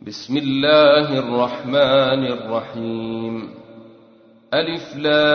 بسم الله الرحمن الرحيم. ألف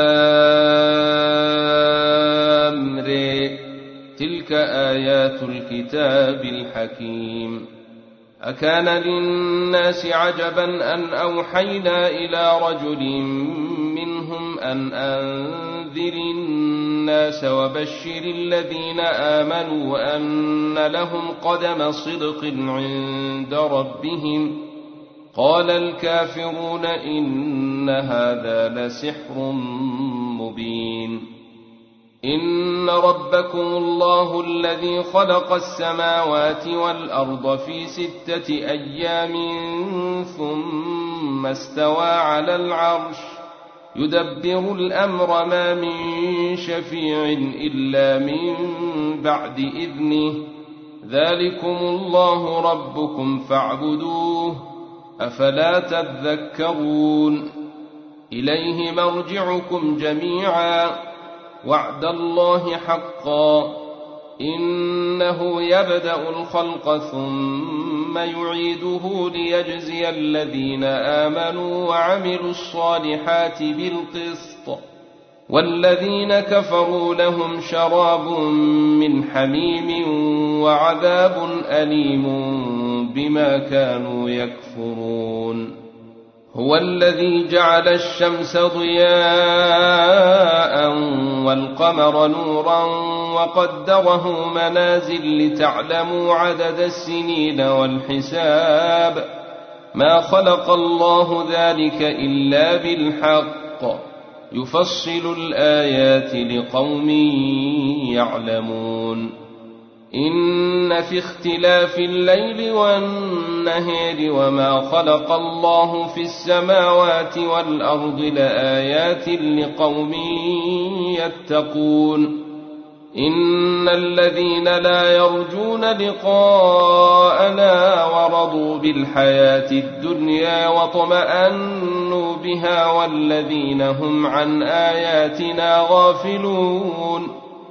لام ر. تلك آيات الكتاب الحكيم. أكان للناس عجبا أن أوحينا إلى رجل منهم أن أنذر الناس وبشر الذين آمنوا أن لهم قدم صدق عند ربهم. قال الكافرون إن هذا لسحر مبين. إن ربكم الله الذي خلق السماوات والأرض في 6 أيام ثم استوى على العرش يدبر الأمر ما من شفيع إلا من بعد إذنه. ذلكم الله ربكم فاعبدوه أفلا تذكرون. إليه مرجعكم جميعا وعد الله حقا إنه يبدأ الخلق ثم يعيده ليجزي الذين آمنوا وعملوا الصالحات بالقسط والذين كفروا لهم شراب من حميم وعذاب أليم بما كانوا يكفرون. هو الذي جعل الشمس ضياء والقمر نورا وقدره منازل لتعلموا عدد السنين والحساب. ما خلق الله ذلك إلا بالحق يفصل الآيات لقوم يعلمون. إن في اختلاف الليل والنهار وما خلق الله في السماوات والأرض لآيات لقوم يتقون. إن الذين لا يرجون لقاءنا ورضوا بالحياة الدنيا واطمأنوا بها والذين هم عن آياتنا غافلون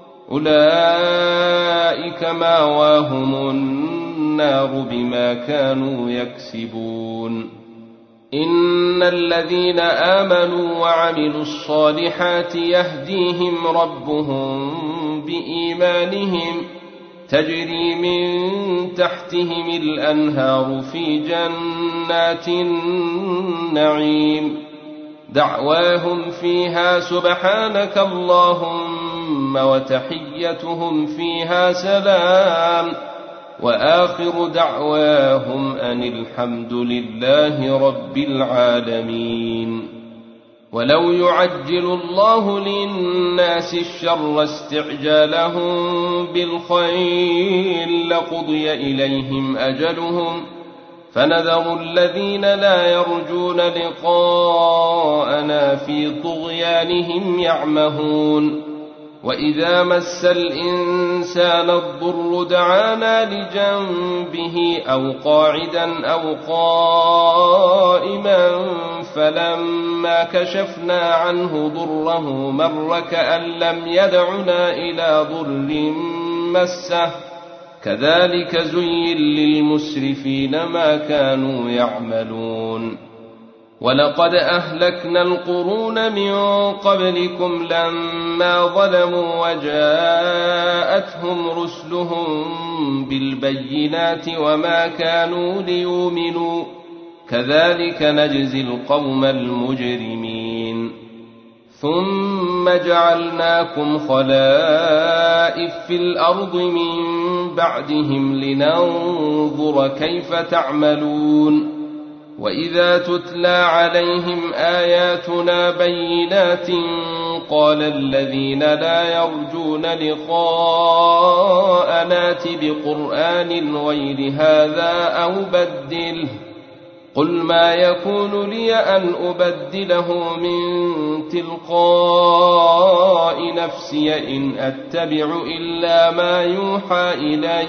أولئك مأواهم النار بما كانوا يكسبون. إن الذين آمنوا وعملوا الصالحات يهديهم ربهم بإيمانهم تجري من تحتهم الأنهار في جنات النعيم. دعواهم فيها سبحانك اللهم وتحيتهم فيها سلام وآخر دعواهم أن الحمد لله رب العالمين. ولو يعجل الله للناس الشر استعجالهم بالخير لقضي إليهم أجلهم فنذر الذين لا يرجون لقاءنا في طغيانهم يعمهون. وإذا مس الإنسان الضر دعانا لجنبه أو قاعدا أو قائما فلما كشفنا عنه ضره مر كأن لم يدعنا إلى ضر مسه كذلك زين للمسرفين ما كانوا يعملون. ولقد أهلكنا القرون من قبلكم لما ظلموا وجاءتهم رسلهم بالبينات وما كانوا ليؤمنوا كذلك نجزي القوم المجرمين. ثم جعلناكم خلائف في الأرض من بعدهم لننظر كيف تعملون. وإذا تتلى عليهم آياتنا بينات قال الذين لا يرجون لقاءنا ائت بقرآن غير هذا أو بدله قل ما يكون لي أن أبدله من تلقاء نفسي إن أتبع إلا ما يوحى إلي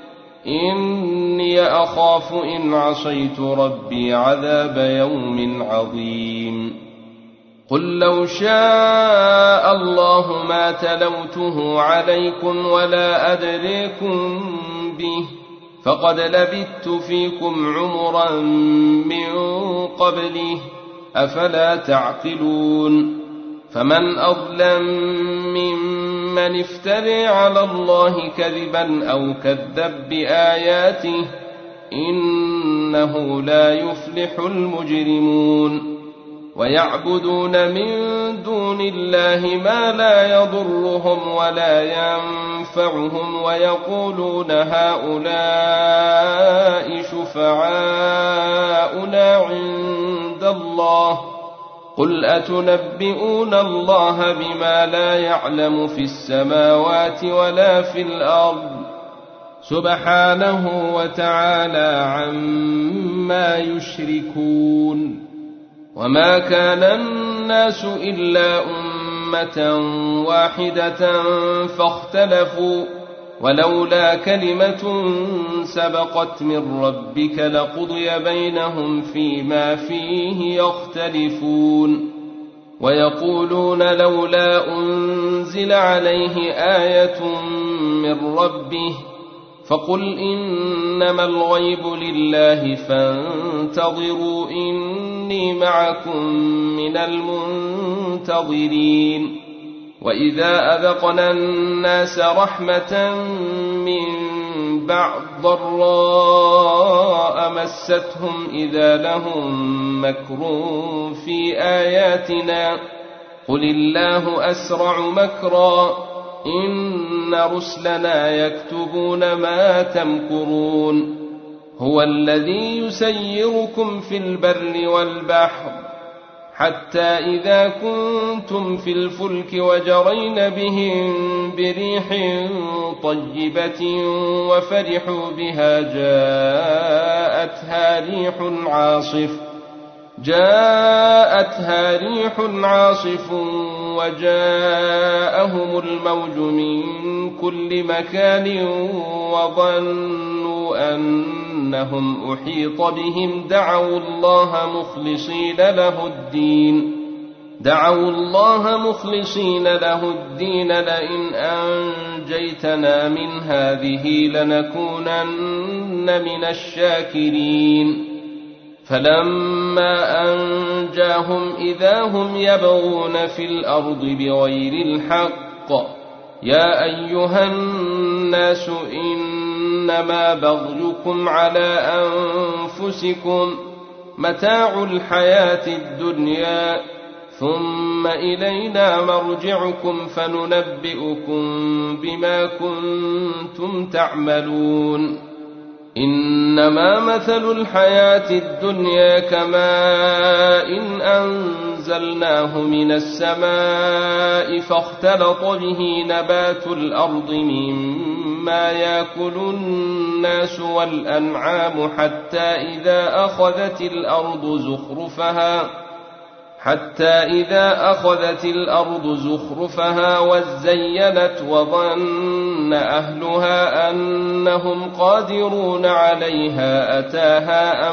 إني أخاف إن عصيت ربي عذاب يوم عظيم. قل لو شاء الله ما تلوته عليكم ولا أدريكم به فقد لبثت فيكم عمرا من قبله أفلا تعقلون فمن أظلم ممن افترى على الله كذبا أو كذب بآياته إنه لا يفلح المجرمون ويعبدون من دون الله ما لا يضرهم ولا ينفعهم ويقولون هؤلاء شفعاؤنا عند الله قل أتنبئون الله بما لا يعلم في السماوات ولا في الأرض سبحانه وتعالى عما يشركون وما كان الناس إلا أمة واحدة فاختلفوا ولولا كلمة سبقت من ربك لقضي بينهم فيما فيه يختلفون ويقولون لولا أنزل عليه آية من ربه فقل إنما الغيب لله فانتظروا إني معكم من المنتظرين وإذا أذقنا الناس رحمة من بعد ضراء مستهم إذا لهم مكر في آياتنا قل الله أسرع مكرا إن رسلنا يكتبون ما تمكرون هو الذي يسيركم في البر والبحر حتى إذا كنتم في الفلك وجرين بهم بريح طيبة وفرحوا بها جاءتها ريح عاصف وجاءهم الموج من كل مكان وظنوا أنهم أحيط بهم دعوا الله مخلصين له الدين لئن أنجيتنا من هذه لنكونن من الشاكرين فلما أنجاهم إذا هم يبغون في الأرض بغير الحق يا أيها الناس إنما بغيكم على أنفسكم متاع الحياة الدنيا ثم إلينا مرجعكم فننبئكم بما كنتم تعملون إنما مثل الحياة الدنيا كماء إن أنزلناه من السماء فاختلط به نبات الأرض مما يأكل الناس والأنعام حتى إذا أخذت الأرض زخرفها وزينت وظن أهلها أنهم قادرون عليها أتاها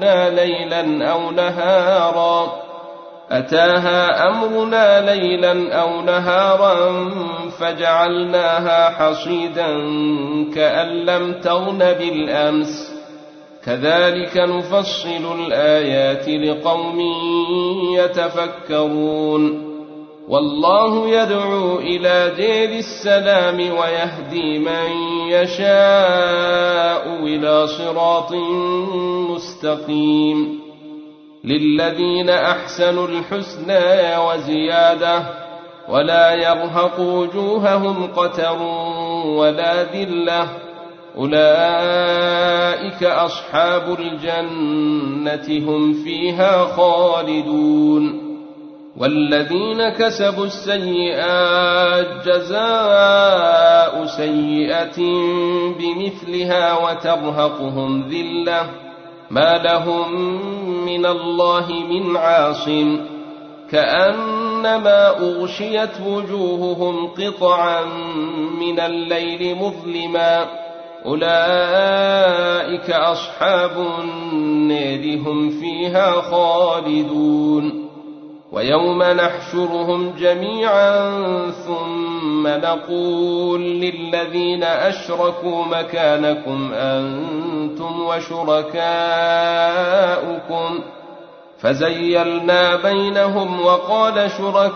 أمرنا ليلا أو نهارا فجعلناها حصيدا كأن لم تغن بالأمس كذلك نفصل الآيات لقوم يتفكرون والله يدعو إلى دير السلام ويهدي من يشاء إلى صراط مستقيم للذين أحسنوا الحسنى وزيادة ولا يرهق وجوههم قتر ولا ذلة أولئك أصحاب الجنة هم فيها خالدون والذين كسبوا السيئات جزاء سيئة بمثلها وترهقهم ذلة ما لهم من الله من عاصم كأنما أغشيت وجوههم قطعا من الليل مظلما أولئك أصحاب النار هم فيها خالدون ويوم نحشرهم جميعا ثم ثم نقول للذين أشركوا مكانكم أنتم وشركاؤكم فزيلنا بينهم وقال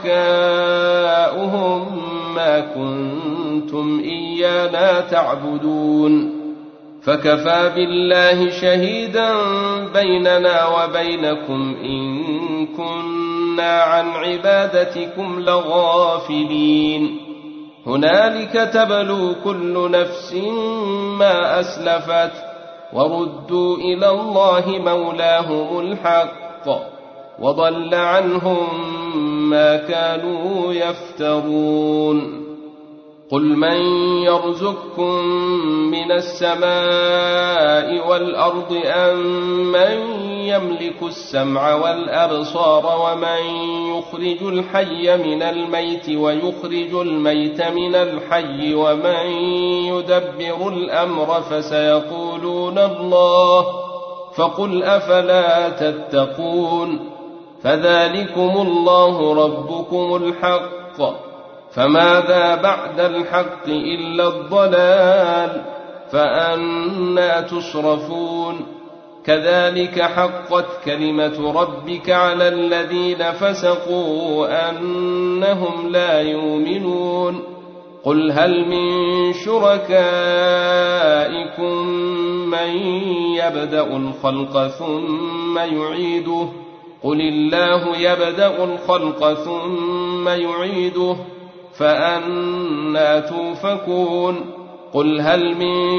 شركاؤهم ما كنتم إيانا تعبدون فكفى بالله شهيدا بيننا وبينكم إن كنا عن عبادتكم لغافلين هنالك تبلو كل نفس ما أسلفت وردوا إلى الله مولاهم الحق وضل عنهم ما كانوا يفترون قل من يرزقكم من السماء والأرض أم من يملك السمع والأبصار ومن يخرج الحي من الميت ويخرج الميت من الحي ومن يدبر الأمر فسيقولون الله فقل أفلا تتقون فذلكم الله ربكم الحق فماذا بعد الحق إلا الضلال فأنى تصرفون كذلك حقت كلمة ربك على الذين فسقوا أنهم لا يؤمنون قل هل من شركائكم من يبدأ الخلق ثم يعيده قل الله يبدأ الخلق ثم يعيده فأنى توفكون قل هل من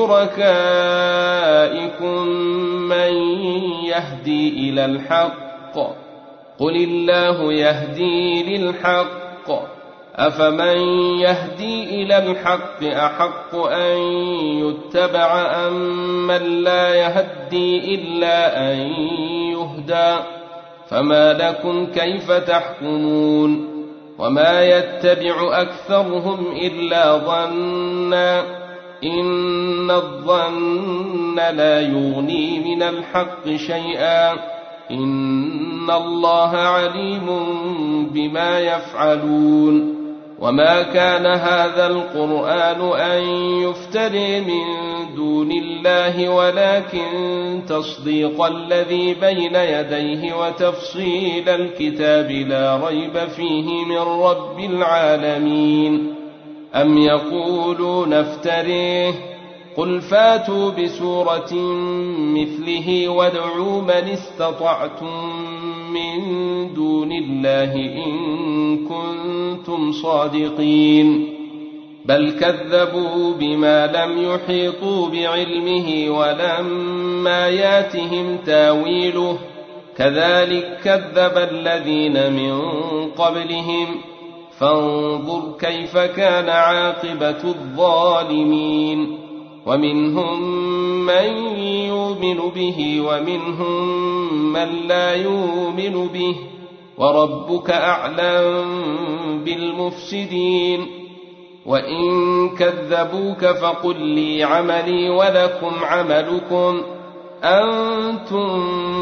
شركائكم من يهدي إلى الحق قل الله يهدي للحق أفمن يهدي إلى الحق أحق أن يتبع أم من لا يهدي إلا أن يهدى فما لكم كيف تحكمون وما يتبع أكثرهم إلا ظنا إن الظن لا يغني من الحق شيئا إن الله عليم بما يفعلون وما كان هذا القرآن أن يفتري من دون الله ولكن تصديق الذي بين يديه وتفصيل الكتاب لا ريب فيه من رب العالمين أم يقولون افتريه قل فاتوا بسورة مثله وادعوا من استطعتم من دون الله إن كنتم صادقين بل كذبوا بما لم يحيطوا بعلمه ولما ياتهم تاويله كذلك كذب الذين من قبلهم فانظر كيف كان عاقبة الظالمين ومنهم من يؤمن به ومنهم من لا يؤمن به وربك أعلم بالمفسدين وإن كذبوك فقل لي عملي ولكم عملكم أنتم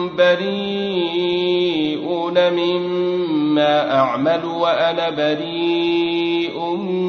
بريئون مما أعمل وأنا بريء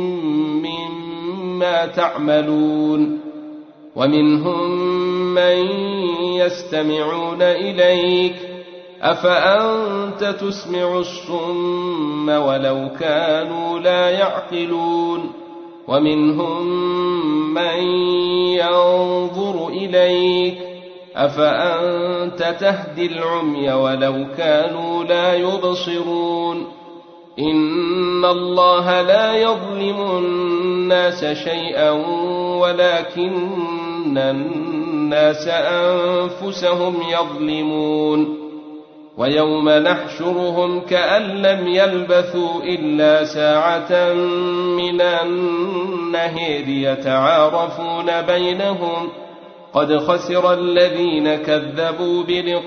مما تعملون ومنهم من يستمعون إليك أفأنت تسمع الصم ولو كانوا لا يعقلون ومنهم من ينظر إليك أفأنت تهدي العمي ولو كانوا لا يبصرون إن الله لا يظلم الناس شيئا ولكن الناس أنفسهم يظلمون ويوم نحشرهم كأن لم يلبثوا إلا ساعة من النهار يتعارفون بينهم قد خسر الذين كذبوا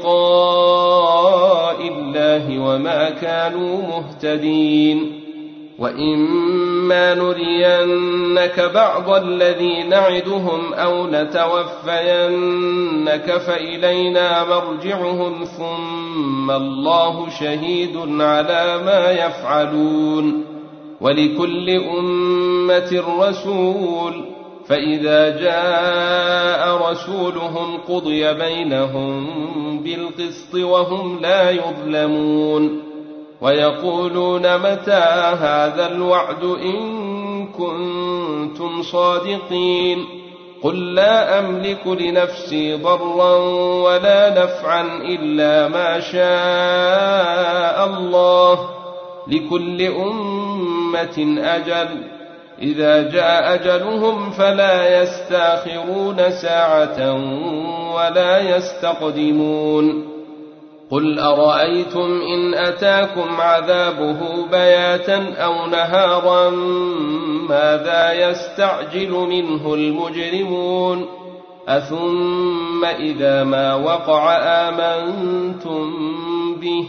بلقاء الله وما كانوا مهتدين وإما نرينك بعض الذي نعدهم أو نتوفينك فإلينا مرجعهم ثم الله شهيد على ما يفعلون ولكل أمة رسول، فإذا جاء رسولهم قضي بينهم بالقسط وهم لا يظلمون. ويقولون متى هذا الوعد إن كنتم صادقين؟ قل لا أملك لنفسي ضرا ولا نفعا إلا ما شاء الله، لكل أمة أجل، إذا جاء أجلهم فلا يستأخرون ساعة ولا يستقدمون. قل أرأيتم إن أتاكم عذابه بياتا أو نهارا ماذا يستعجل منه المجرمون؟ أثم إذا ما وقع آمنتم به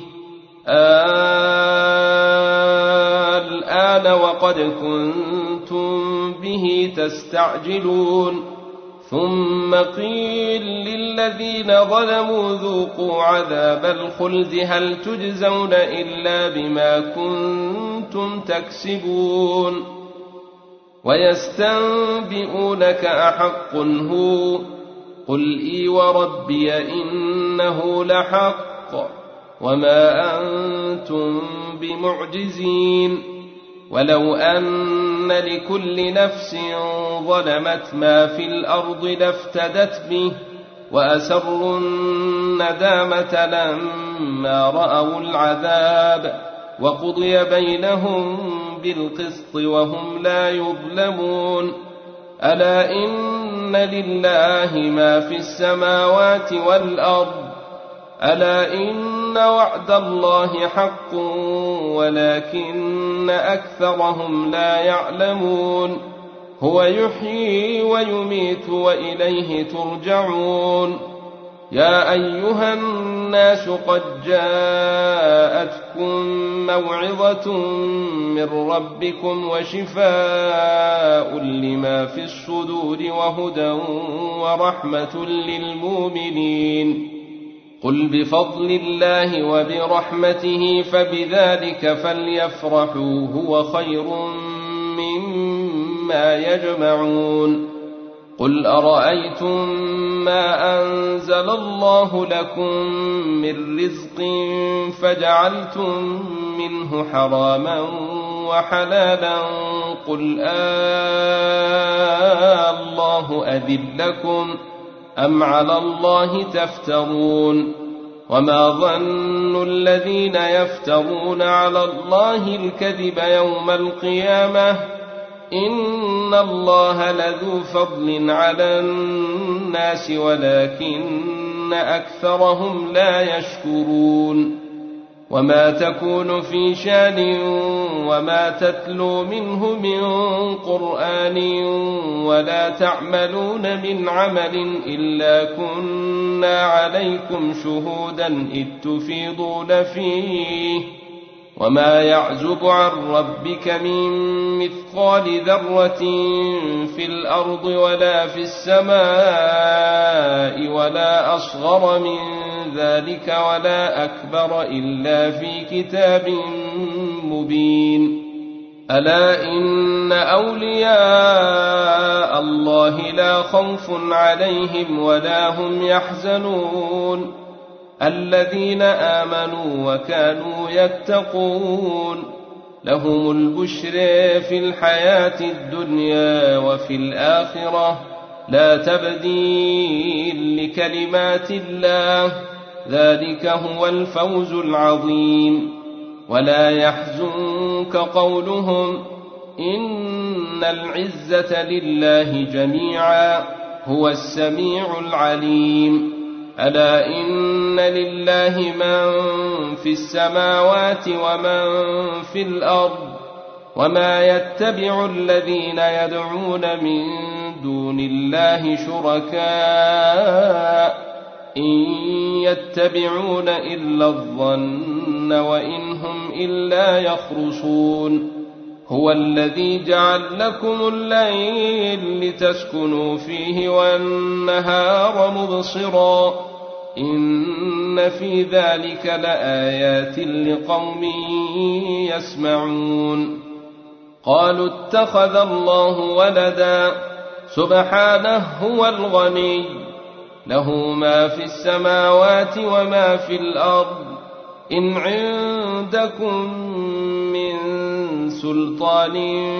الآن وقد كنتم به تستعجلون. ثم قيل للذين ظلموا ذوقوا عذاب الخلد هل تجزون إلا بما كنتم تكسبون. ويستنبئونك أحق هو؟ قل إي وربي إنه لحق وما أنتم بمعجزين. ولو أن لكل نفس ظلمت ما في الأرض لافتدت به وأسروا الندامة لما رأوا العذاب وقضي بينهم بالقسط وهم لا يظلمون. ألا إن لله ما في السماوات والأرض، ألا إن وعد الله حق ولكن أكثرهم لا يعلمون. هو يحيي ويميت وإليه ترجعون. يا أيها الناس قد جاءتكم موعظة من ربكم وشفاء لما في الصدور وهدى ورحمة للمؤمنين. قل بفضل الله وبرحمته فبذلك فليفرحوا هو خير مما يجمعون. قل أرأيتم ما أنزل الله لكم من رزق فجعلتم منه حراما وحلالا قل الله أذن لكم أم على الله تفترون؟ وما ظن الذين يفترون على الله الكذب يوم القيامة إن الله لذو فضل على الناس ولكن أكثرهم لا يشكرون. وما تكون في شان وما تتلو منه من قرآن ولا تعملون من عمل إلا كنا عليكم شهودا إذ تفيضون فيه. وما يعزب عن ربك من مثقال ذرة في الأرض ولا في السماء ولا أصغر من ذلك ولا أكبر إلا في كتاب مبين. ألا إن أولياء الله لا خوف عليهم ولا هم يحزنون الذين آمنوا وكانوا يتقون. لهم البشر في الحياة الدنيا وفي الآخرة لا تبديل لكلمات الله ذلك هو الفوز العظيم. ولا يحزنك قولهم إن العزة لله جميعا هو السميع العليم. ألا إن لله من في السماوات ومن في الأرض وما يتبع الذين يدعون من دون الله شركاء إن يتبعون إلا الظن وإن هم إلا يخرصون. هو الذي جعل لكم الليل لتسكنوا فيه والنهار مبصرا إن في ذلك لآيات لقوم يسمعون. قالوا اتخذ الله ولدا سبحانه هو الغني له ما في السماوات وما في الأرض إن عندكم من سلطان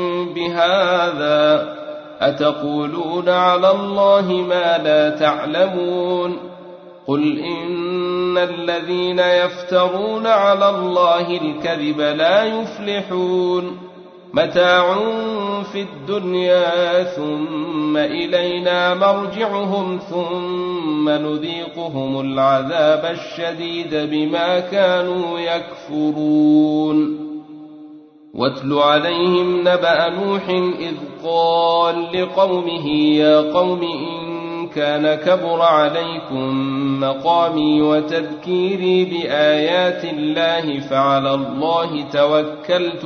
بهذا أتقولون على الله ما لا تعلمون قل إن الذين يفترون على الله الكذب لا يفلحون متاع في الدنيا ثم إلينا مرجعهم ثم نذيقهم العذاب الشديد بما كانوا يكفرون واتل عليهم نبأ نوح إذ قال لقومه يا قوم إن كان كبر عليكم مقامي وتذكيري بآيات الله فعلى الله توكلت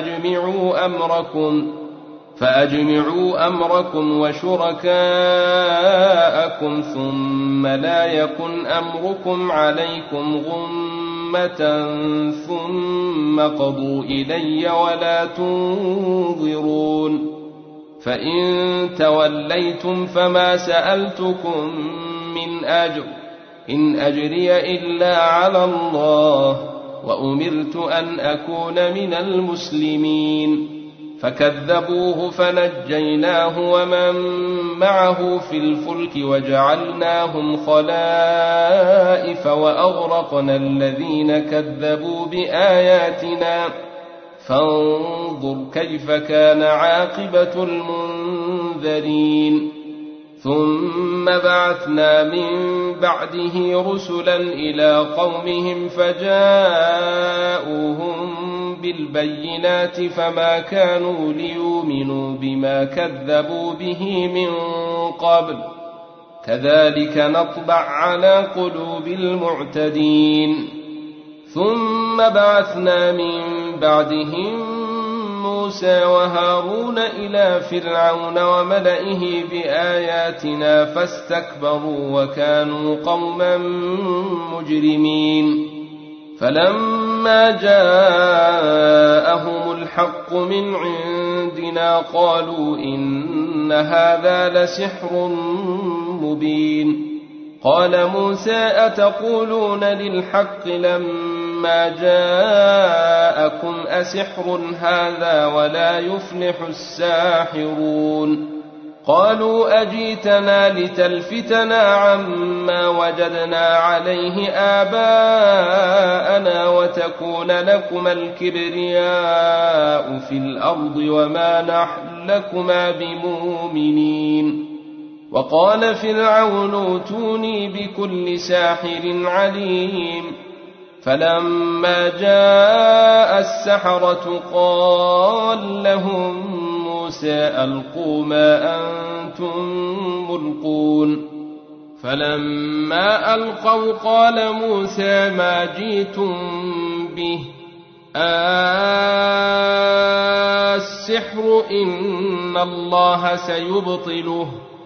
فأجمعوا أمركم وشركاءكم ثم لا يكن أمركم عليكم غمة ثم قضوا إلي ولا تنظرون فإن توليتم فما سألتكم من أجر إن أجري إلا على الله وأمرت أن أكون من المسلمين فكذبوه فنجيناه ومن معه في الفلك وجعلناهم خلائف وأغرقنا الذين كذبوا بآياتنا فانظر كيف كان عاقبة المنذرين ثم بعثنا من بعده رسلا إلى قومهم فجاءوهم بالبينات فما كانوا ليؤمنوا بما كذبوا به من قبل كذلك نطبع على قلوب المعتدين ثم بعثنا من بعدهم موسى وهارون إلى فرعون وملئه بآياتنا فاستكبروا وكانوا قوما مجرمين فلما جاءهم الحق من عندنا قالوا إن هذا لسحر مبين قال موسى أتقولون للحق لما جاءكم أسحر هذا ولا يفلح الساحرون قالوا أجيتنا لتلفتنا عما وجدنا عليه آباءنا وتكون لكما الكبرياء في الأرض وما نحن لكما بمؤمنين وقال فرعون ائتوني بكل ساحر عليم فلما جاء السحرة قال لهم موسى ألقوا ما أنتم ملقون فلما ألقوا قال موسى ما جئتم به السحر إن الله سيبطله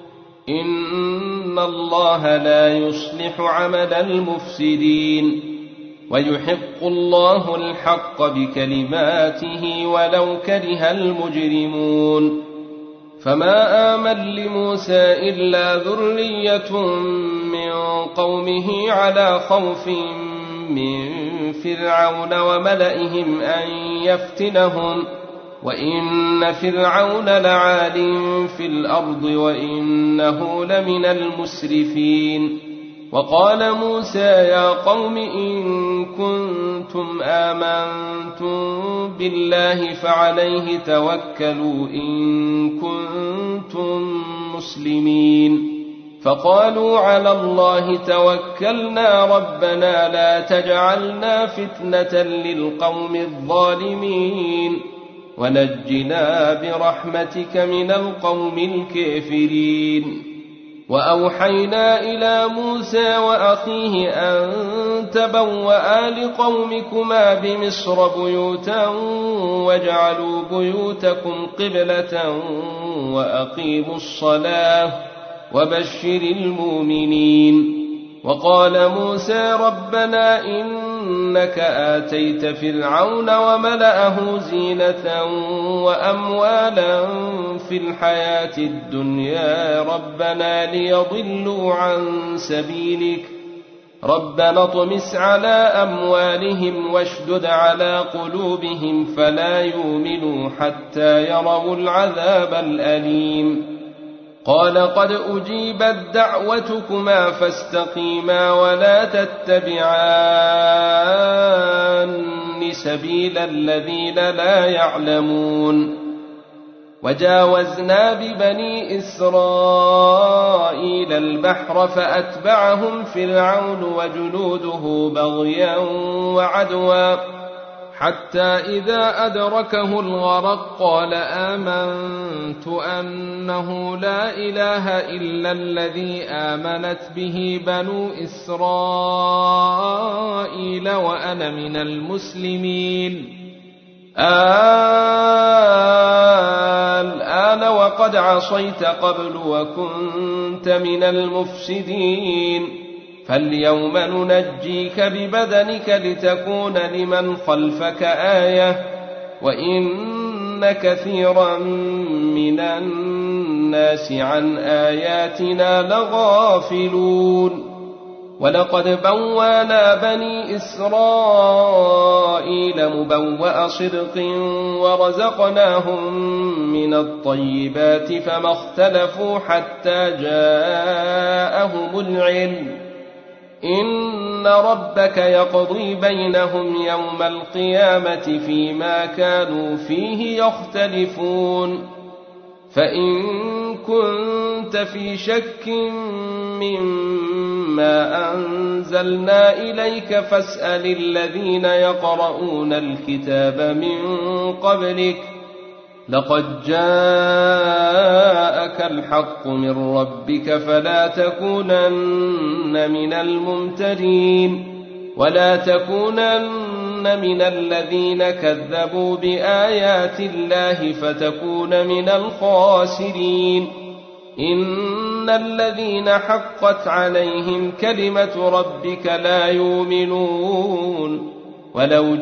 إن الله لا يصلح عمل المفسدين ويحق الله الحق بكلماته ولو كره المجرمون فما آمن لموسى إلا ذرية من قومه على خوف من فرعون وملئهم أن يفتنهم وإن فرعون لعال في الأرض وإنه لمن المسرفين وقال موسى يا قوم إن كنتم آمنتم بالله فعليه توكلوا إن كنتم مسلمين فقالوا على الله توكلنا ربنا لا تجعلنا فتنة للقوم الظالمين ونجنا برحمتك من القوم الكافرين وأوحينا إلى موسى وأخيه أن تبوأ لقومكما بمصر بيوتا واجعلوا بيوتكم قبلة وأقيموا الصلاة وبشر المؤمنين وقال موسى ربنا إنك آتيت فرعون وملأه زينة وأموالا في الحياة الدنيا ربنا ليضلوا عن سبيلك ربنا اطمس على أموالهم واشدد على قلوبهم فلا يؤمنوا حتى يروا العذاب الأليم قال قد أجيبت دعوتكما فاستقيما ولا تتبعان سبيل الذين لا يعلمون وجاوزنا ببني إسرائيل البحر فأتبعهم فرعون وجنوده بغيا وعدوا حتى إذا أدركه الغرق قال آمنت أنه لا إله إلا الذي آمنت به بنو إسرائيل وأنا من المسلمين الآن وقد عصيت قبل وكنت من المفسدين فاليوم ننجيك ببدنك لتكون لمن خلفك آية وإن كثيرا من الناس عن آياتنا لغافلون ولقد بوّانا بني إسرائيل مبوأ صدق ورزقناهم من الطيبات فما اختلفوا حتى جاءهم العلم إن ربك يقضي بينهم يوم القيامة فيما كانوا فيه يختلفون فإن كنت في شك مما أنزلنا إليك فاسأل الذين يقرؤون الكتاب من قبلك لقد جاءك الحق من ربك فلا تكونن من الممترين ولا تكونن من الذين كذبوا بآيات الله فتكون من الخاسرين إن الذين حقت عليهم كلمة ربك لا يؤمنون ولو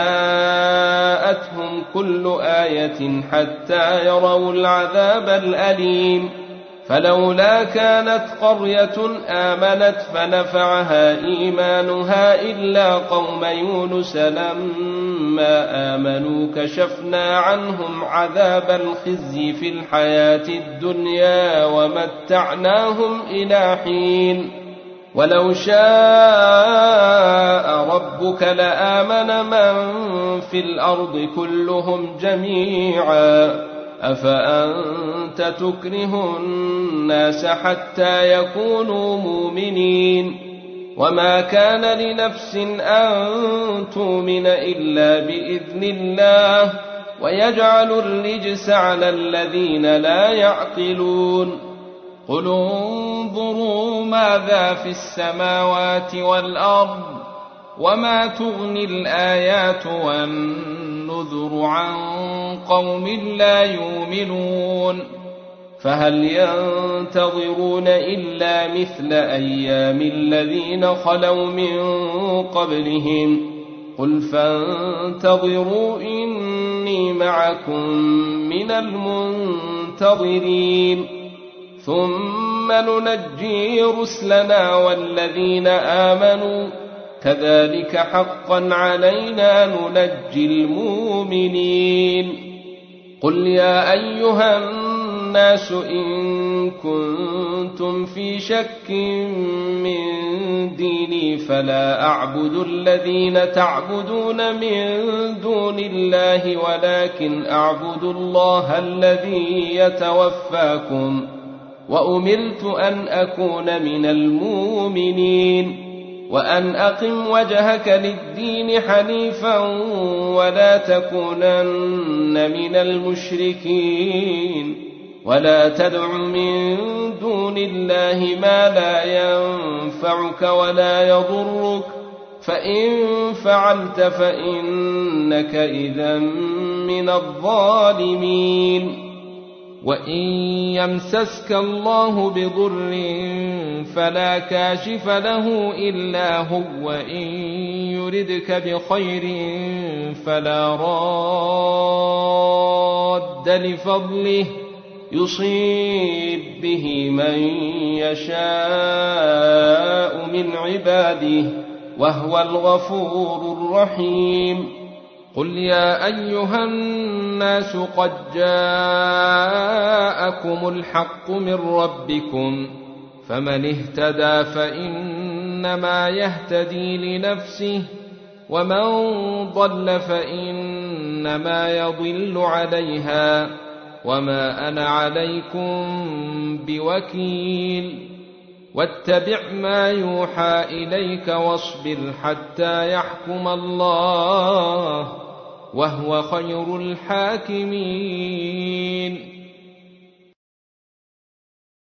جاءتهم كل آية حتى يروا العذاب الأليم فلولا كانت قرية آمنت فنفعها إيمانها إلا قوم يونس لما آمنوا كشفنا عنهم عذاب الخزي في الحياة الدنيا ومتعناهم إلى حين ولو شاء ربك لآمن من في الأرض كلهم جميعا أفأنت تكره الناس حتى يكونوا مؤمنين وما كان لنفس أن تؤمن إلا بإذن الله ويجعل الرجس على الذين لا يعقلون قل انظروا ماذا في السماوات والأرض وما تغني الآيات والنذر عن قوم لا يؤمنون فهل ينتظرون إلا مثل أيام الذين خلوا من قبلهم قل فانتظروا إني معكم من المنتظرين ثم ننجي رسلنا والذين آمنوا كذلك حقا علينا ننجي المؤمنين قل يا أيها الناس إن كنتم في شك من ديني فلا أعبد الذين تعبدون من دون الله ولكن أعبد الله الذي يتوفاكم وأمرت أن أكون من المؤمنين وأن أقم وجهك للدين حنيفا ولا تكونن من المشركين ولا تدع من دون الله ما لا ينفعك ولا يضرك فإن فعلت فإنك إذا من الظالمين وإن يمسسك الله بضر فلا كاشف له إلا هو وإن يردك بخير فلا راد لفضله يصيب به من يشاء من عباده وهو الغفور الرحيم قل يا أيها الناس قد جاءكم الحق من ربكم فمن اهتدى فإنما يهتدي لنفسه ومن ضل فإنما يضل عليها وما أنا عليكم بوكيل واتبع ما يوحى إليك واصبر حتى يحكم الله وهو خير الحاكمين